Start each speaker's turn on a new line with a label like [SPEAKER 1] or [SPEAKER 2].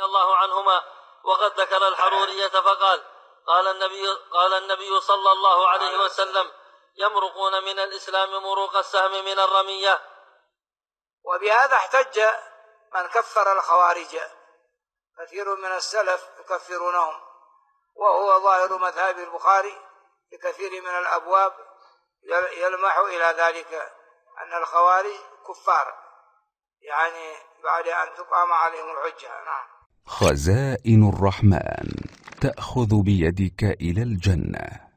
[SPEAKER 1] الله عنهما وقد ذكر الحرورية فقال قال النبي صلى الله عليه وسلم يمرقون من الإسلام مروق السهم من الرمية.
[SPEAKER 2] وبهذا احتج من كفر الخوارج، كثير من السلف يكفرونهم، وهو ظاهر مذهب البخاري في كثير من الأبواب يلمح إلى ذلك أن الخوارج كفار، يعني بعد أن تقام عليهم الحجة. نعم.
[SPEAKER 3] خزائن الرحمن تأخذ بيدك إلى الجنة.